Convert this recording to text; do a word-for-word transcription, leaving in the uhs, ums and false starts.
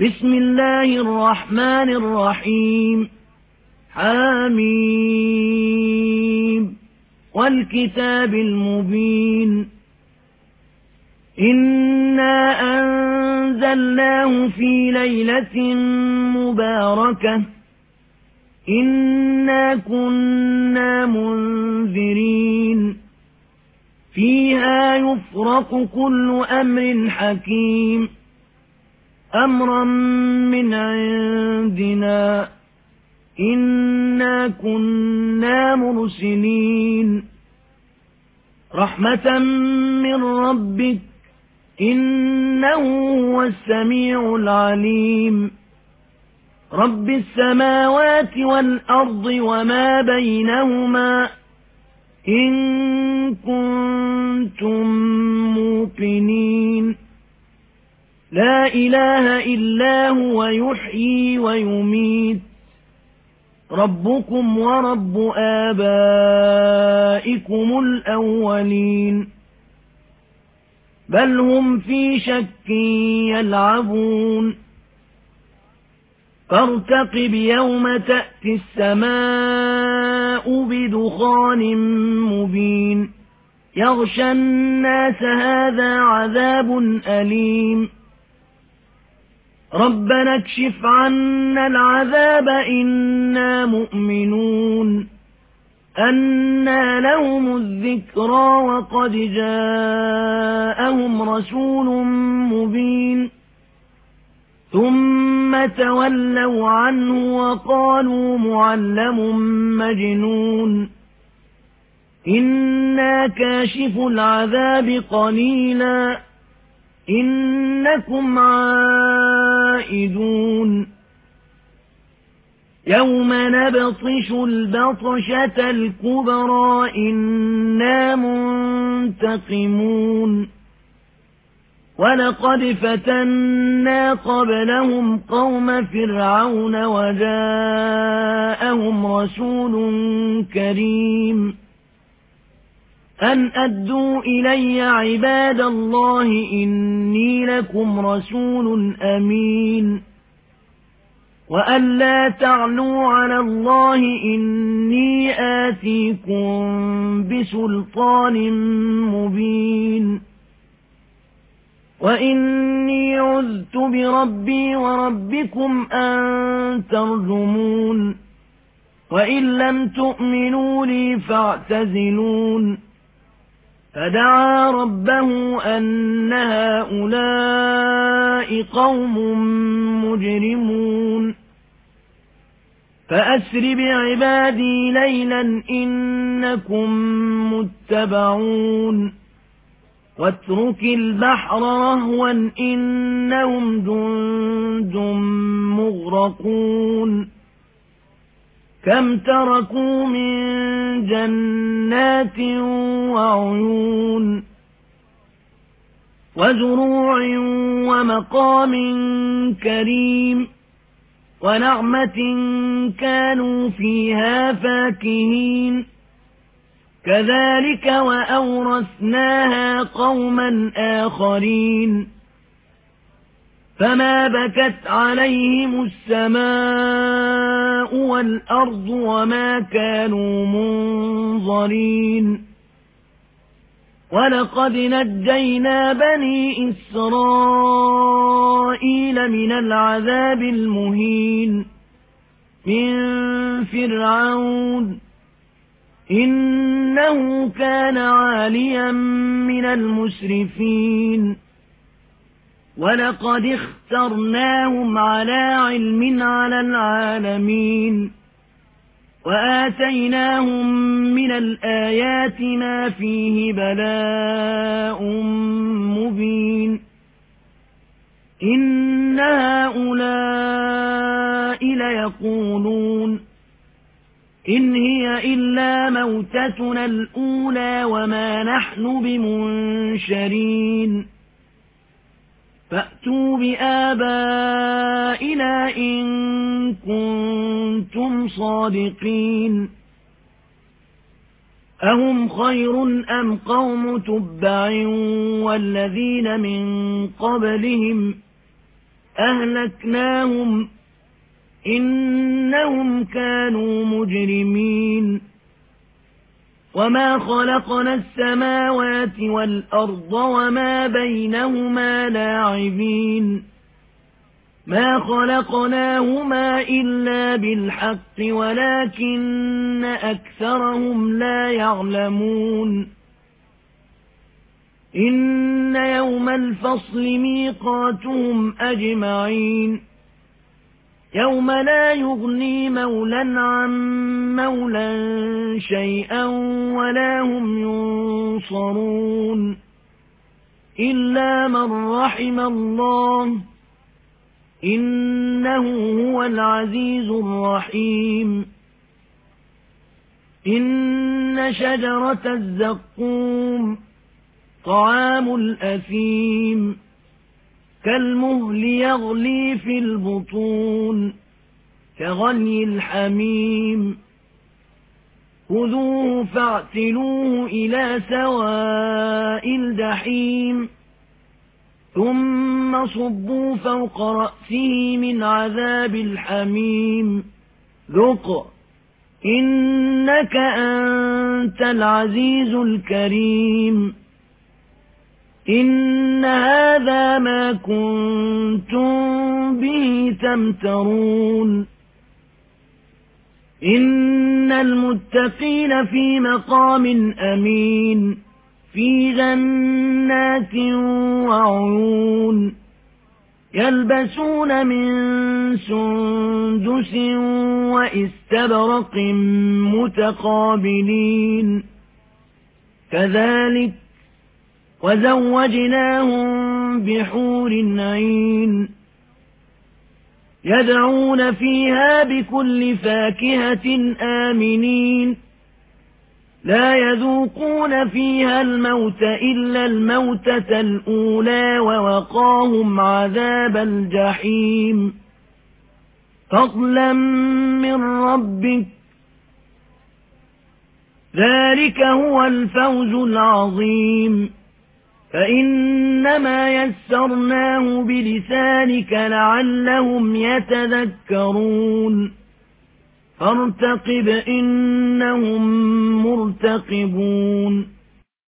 بسم الله الرحمن الرحيم حميم والكتاب المبين إنا أنزلناه في ليلة مباركة إنا كنا منذرين فيها يفرق كل أمر حكيم أمرا من عندنا إنا كنا مرسلين رحمة من ربك إنه هو السميع العليم رب السماوات والأرض وما بينهما إن كنتم موقنين لا إله إلا هو يحيي ويميت ربكم ورب آبائكم الأولين بل هم في شك يلعبون فارتقب يوم تأتي السماء بدخان مبين يغشى الناس هذا عذاب أليم ربنا اكشف عنا العذاب إنا مؤمنون أنى لهم الذكرى وقد جاءهم رسول مبين ثم تولوا عنه وقالوا معلم مجنون إنا كاشف العذاب قليلا إنكم عائدون يوم نبطش البطشة الكبرى إنا منتقمون ولقد فتنا قبلهم قوم فرعون وجاءهم رسول كريم أن أدوا إلي عباد الله إني لكم رسول أمين وأن لا تعلوا على الله إني آتيكم بسلطان مبين وإني عذت بربي وربكم أن ترجمون وإن لم تؤمنوا لي فاعتزلون فدعا ربه أن هؤلاء قوم مجرمون فأسر بعبادي ليلا إنكم متبعون واترك البحر رهوا إنهم جند مغرقون كم تركوا من جنات وعيون وزروع ومقام كريم ونعمة كانوا فيها فاكهين كذلك وأورثناها قوما آخرين فما بكت عليهم السماء والأرض وما كانوا منظرين ولقد نجينا بني إسرائيل من العذاب المهين من فرعون إنه كان عاليا من المسرفين ولقد اخترناهم على علم على العالمين وآتيناهم من الآيات ما فيه بلاء مبين إن هؤلاء ليقولون إن هي إلا موتتنا الأولى وما نحن بمنشرين فأتوا بآبائنا إن كنتم صادقين أهم خير أم قوم تبع والذين من قبلهم أهلكناهم إنهم كانوا مجرمين وما خلقنا السماوات والأرض وما بينهما لاعبين ما خلقناهما إلا بالحق ولكن أكثرهم لا يعلمون إن يوم الفصل ميقاتهم أجمعين يوم لا يغني مولى عن مولى شيئا ولا هم ينصرون إلا من رحم الله إنه هو العزيز الرحيم إن شجرة الزقوم طعام الأثيم كالمهل يغلي في البطون كغلي الحميم خذوه فاعتلوه إلى سواء الجحيم ثم صبوا فوق رأسه من عذاب الحميم ذق إنك أنت العزيز الكريم إن هذا ما كنتم به تمترون إن المتقين في مقام أمين في جنات وعيون يلبسون من سندس وإستبرق متقابلين كذلك وزوجناهم بحور عين يدعون فيها بكل فاكهة آمنين لا يذوقون فيها الموت إلا الموتة الأولى ووقاهم عذاب الجحيم فضلا من ربك ذلك هو الفوز العظيم فإنما يسرناه بلسانك لعلهم يتذكرون فارتقب إنهم مرتقبون